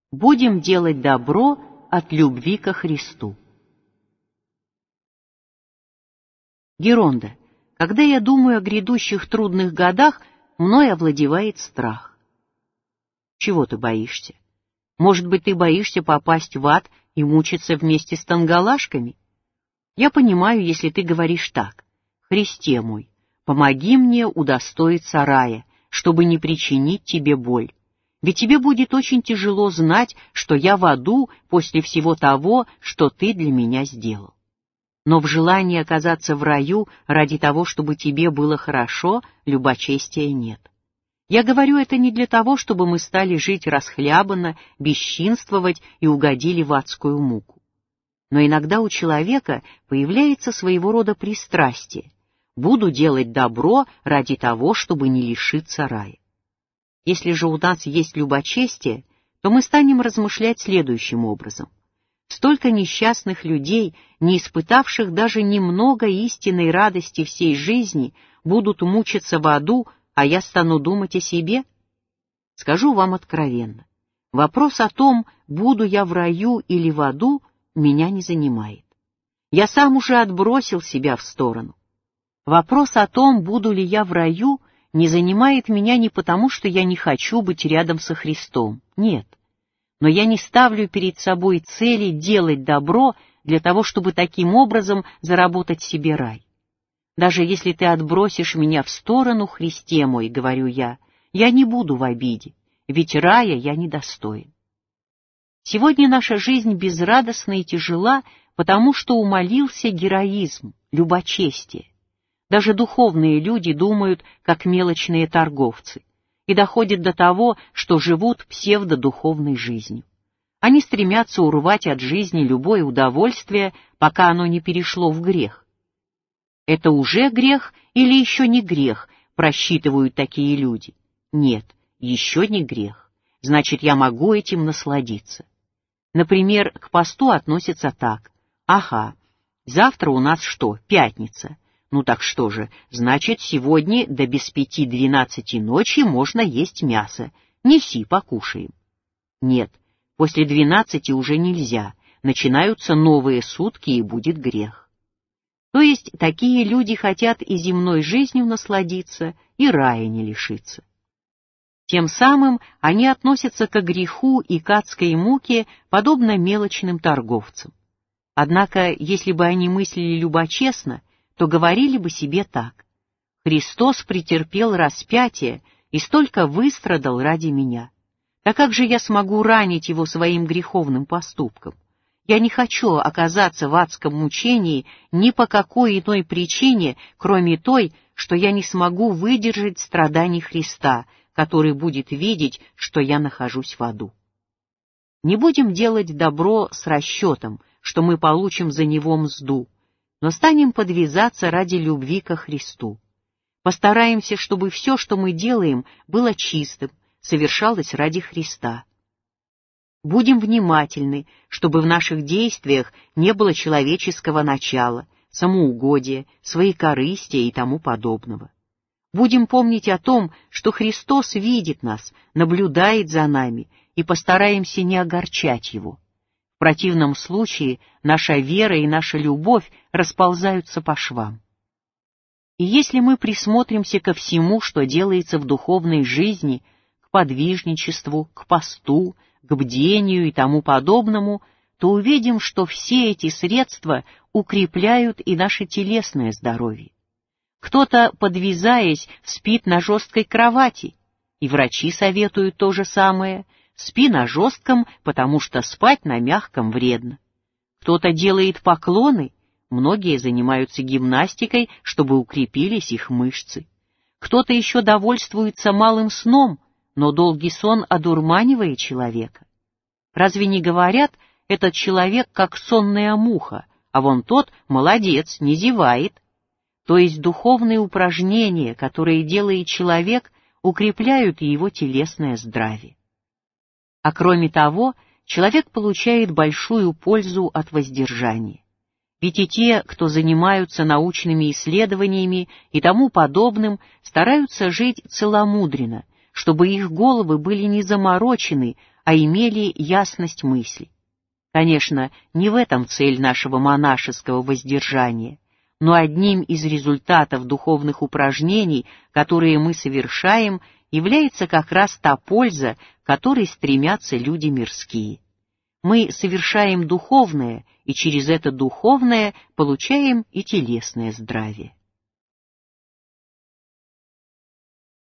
Будем делать добро от любви ко Христу. Геронда. Когда я думаю о грядущих трудных годах, мной овладевает страх. Чего ты боишься? Может быть, ты боишься попасть в ад и мучиться вместе с тангалашками? Я понимаю, если ты говоришь так: «Христе мой, помоги мне удостоиться рая, чтобы не причинить тебе боль. Ведь тебе будет очень тяжело знать, что я в аду после всего того, что ты для меня сделал». Но в желании оказаться в раю ради того, чтобы тебе было хорошо, любочестия нет. Я говорю это не для того, чтобы мы стали жить расхлябанно, бесчинствовать и угодили в адскую муку. Но иногда у человека появляется своего рода пристрастие: буду делать добро ради того, чтобы не лишиться рая. Если же у нас есть любочестие, то мы станем размышлять следующим образом: столько несчастных людей, не испытавших даже немного истинной радости всей жизни, будут мучиться в аду, а я стану думать о себе? Скажу вам откровенно: вопрос о том, буду я в раю или в аду, меня не занимает. Я сам уже отбросил себя в сторону. Вопрос о том, буду ли я в раю, не занимает меня не потому, что я не хочу быть рядом со Христом. Нет. Но я не ставлю перед собой цели делать добро для того, чтобы таким образом заработать себе рай. Даже если ты отбросишь меня в сторону, Христе мой, говорю я не буду в обиде, ведь рая я недостоин. Сегодня наша жизнь безрадостна и тяжела, потому что умалился героизм, любочестие. Даже духовные люди думают, как мелочные торговцы, и доходят до того, что живут псевдодуховной жизнью. Они стремятся урвать от жизни любое удовольствие, пока оно не перешло в грех. Это уже грех или еще не грех, просчитывают такие люди? Нет, еще не грех. Значит, я могу этим насладиться. Например, к посту относятся так: ага, завтра у нас что, пятница? Ну так что же, значит, сегодня до без 5:12 ночи можно есть мясо. Неси, покушаем. Нет, после 12 уже нельзя, начинаются новые сутки и будет грех. То есть такие люди хотят и земной жизнью насладиться, и рая не лишиться. Тем самым они относятся к греху и к адской муке подобно мелочным торговцам. Однако, если бы они мыслили любочестно, то говорили бы себе так: «Христос претерпел распятие и столько выстрадал ради меня. Так как же я смогу ранить его своим греховным поступком? Я не хочу оказаться в адском мучении ни по какой иной причине, кроме той, что я не смогу выдержать страданий Христа, который будет видеть, что я нахожусь в аду». Не будем делать добро с расчетом, что мы получим за него мзду, но станем подвязаться ради любви ко Христу. Постараемся, чтобы все, что мы делаем, было чистым, совершалось ради Христа. Будем внимательны, чтобы в наших действиях не было человеческого начала, самоугодия, своекорыстия и тому подобного. Будем помнить о том, что Христос видит нас, наблюдает за нами, и постараемся не огорчать Его. В противном случае наша вера и наша любовь расползаются по швам. И если мы присмотримся ко всему, что делается в духовной жизни, к подвижничеству, к посту, к бдению и тому подобному, то увидим, что все эти средства укрепляют и наше телесное здоровье. Кто-то, подвязаясь, спит на жесткой кровати, и врачи советуют то же самое: спи на жестком, потому что спать на мягком вредно. Кто-то делает поклоны, многие занимаются гимнастикой, чтобы укрепились их мышцы. Кто-то еще довольствуется малым сном, но долгий сон одурманивает человека. Разве не говорят: этот человек как сонная муха, а вон тот молодец, не зевает? То есть духовные упражнения, которые делает человек, укрепляют и его телесное здравие. А кроме того, человек получает большую пользу от воздержания. Ведь и те, кто занимаются научными исследованиями и тому подобным, стараются жить целомудренно, чтобы их головы были не заморочены, а имели ясность мысли. Конечно, не в этом цель нашего монашеского воздержания, но одним из результатов духовных упражнений, которые мы совершаем, является как раз та польза, к которой стремятся люди мирские. Мы совершаем духовное, и через это духовное получаем и телесное здравие.